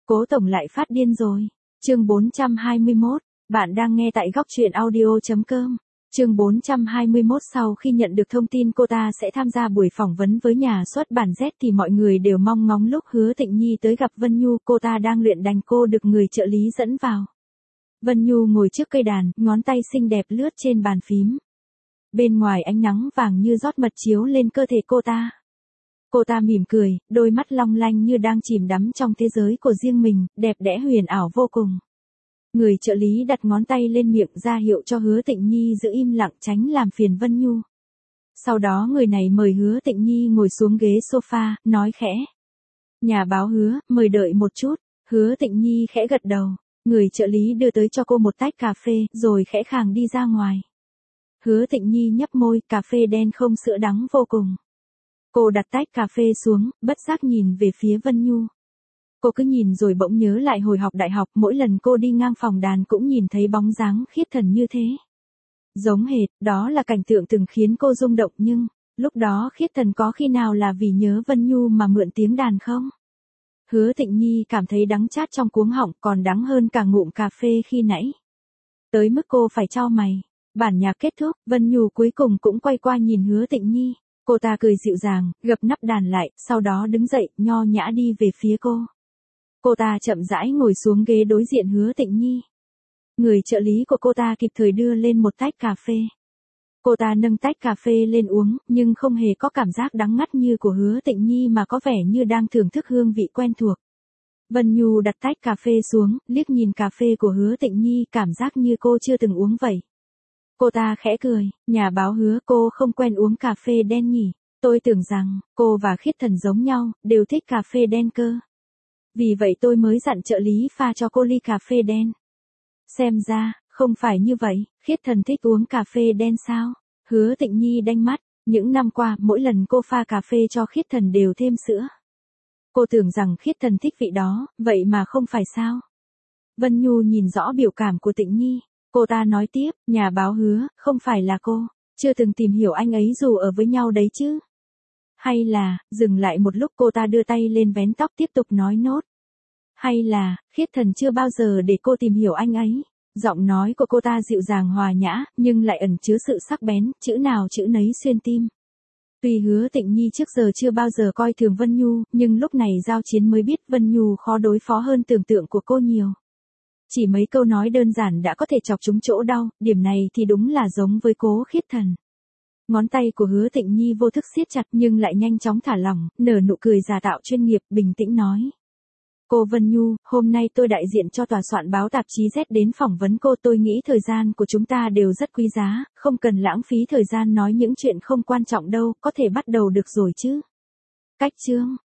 Cố tổng lại phát điên rồi. Chương 421, bạn đang nghe tại góc truyện audio.com. Chương 421 sau khi nhận được thông tin cô ta sẽ tham gia buổi phỏng vấn với nhà xuất bản Z thì mọi người đều mong ngóng lúc Hứa Tịnh Nhi tới gặp Vân Nhu, cô ta đang luyện đàn cô được người trợ lý dẫn vào. Vân Nhu ngồi trước cây đàn, ngón tay xinh đẹp lướt trên bàn phím. Bên ngoài ánh nắng vàng như rót mật chiếu lên cơ thể cô ta. Cô ta mỉm cười, đôi mắt long lanh như đang chìm đắm trong thế giới của riêng mình, đẹp đẽ huyền ảo vô cùng. Người trợ lý đặt ngón tay lên miệng ra hiệu cho Hứa Tịnh Nhi giữ im lặng tránh làm phiền Vân Nhu. Sau đó người này mời Hứa Tịnh Nhi ngồi xuống ghế sofa, nói khẽ. Nhà báo Hứa, mời đợi một chút. Hứa Tịnh Nhi khẽ gật đầu. Người trợ lý đưa tới cho cô một tách cà phê, rồi khẽ khàng đi ra ngoài. Hứa Tịnh Nhi nhấp môi, cà phê đen không sữa đắng vô cùng. Cô đặt tách cà phê xuống, bất giác nhìn về phía Vân Nhu. Cô cứ nhìn rồi bỗng nhớ lại hồi học đại học, mỗi lần cô đi ngang phòng đàn cũng nhìn thấy bóng dáng Khiết Thần như thế. Giống hệt, đó là cảnh tượng từng khiến cô rung động nhưng, lúc đó Khiết Thần có khi nào là vì nhớ Vân Nhu mà mượn tiếng đàn không? Hứa Tịnh Nhi cảm thấy đắng chát trong cuống họng, còn đắng hơn cả ngụm cà phê khi nãy. Tới mức cô phải chau mày. Bản nhạc kết thúc, Vân Nhu cuối cùng cũng quay qua nhìn Hứa Tịnh Nhi. Cô ta cười dịu dàng, gập nắp đàn lại, sau đó đứng dậy, nho nhã đi về phía cô. Cô ta chậm rãi ngồi xuống ghế đối diện Hứa Tịnh Nhi. Người trợ lý của cô ta kịp thời đưa lên một tách cà phê. Cô ta nâng tách cà phê lên uống, nhưng không hề có cảm giác đắng ngắt như của Hứa Tịnh Nhi mà có vẻ như đang thưởng thức hương vị quen thuộc. Vân Nhu đặt tách cà phê xuống, liếc nhìn cà phê của Hứa Tịnh Nhi, cảm giác như cô chưa từng uống vậy. Cô ta khẽ cười, nhà báo Hứa, cô không quen uống cà phê đen nhỉ? Tôi tưởng rằng, cô và Khiết Thần giống nhau, đều thích cà phê đen cơ. Vì vậy tôi mới dặn trợ lý pha cho cô ly cà phê đen. Xem ra, không phải như vậy, Khiết Thần thích uống cà phê đen sao? Hứa Tịnh Nhi đanh mắt, những năm qua, mỗi lần cô pha cà phê cho Khiết Thần đều thêm sữa. Cô tưởng rằng Khiết Thần thích vị đó, vậy mà không phải sao? Vân Nhu nhìn rõ biểu cảm của Tịnh Nhi. Cô ta nói tiếp, nhà báo Hứa, không phải là cô chưa từng tìm hiểu anh ấy dù ở với nhau đấy chứ? Hay là, dừng lại một lúc cô ta đưa tay lên vén tóc tiếp tục nói nốt. Hay là, Khiết Thần chưa bao giờ để cô tìm hiểu anh ấy? Giọng nói của cô ta dịu dàng hòa nhã, nhưng lại ẩn chứa sự sắc bén, chữ nào chữ nấy xuyên tim. Tuy Hứa Tịnh Nhi trước giờ chưa bao giờ coi thường Vân Nhu, nhưng lúc này giao chiến mới biết Vân Nhu khó đối phó hơn tưởng tượng của cô nhiều. Chỉ mấy câu nói đơn giản đã có thể chọc trúng chỗ đau, điểm này thì đúng là giống với Cố Khiết Thần. Ngón tay của Hứa Tịnh Nhi vô thức siết chặt nhưng lại nhanh chóng thả lỏng, nở nụ cười giả tạo chuyên nghiệp, bình tĩnh nói. Cô Vân Nhu, hôm nay tôi đại diện cho tòa soạn báo tạp chí Z đến phỏng vấn cô, tôi nghĩ thời gian của chúng ta đều rất quý giá, không cần lãng phí thời gian nói những chuyện không quan trọng đâu, có thể bắt đầu được rồi chứ. Cách chương.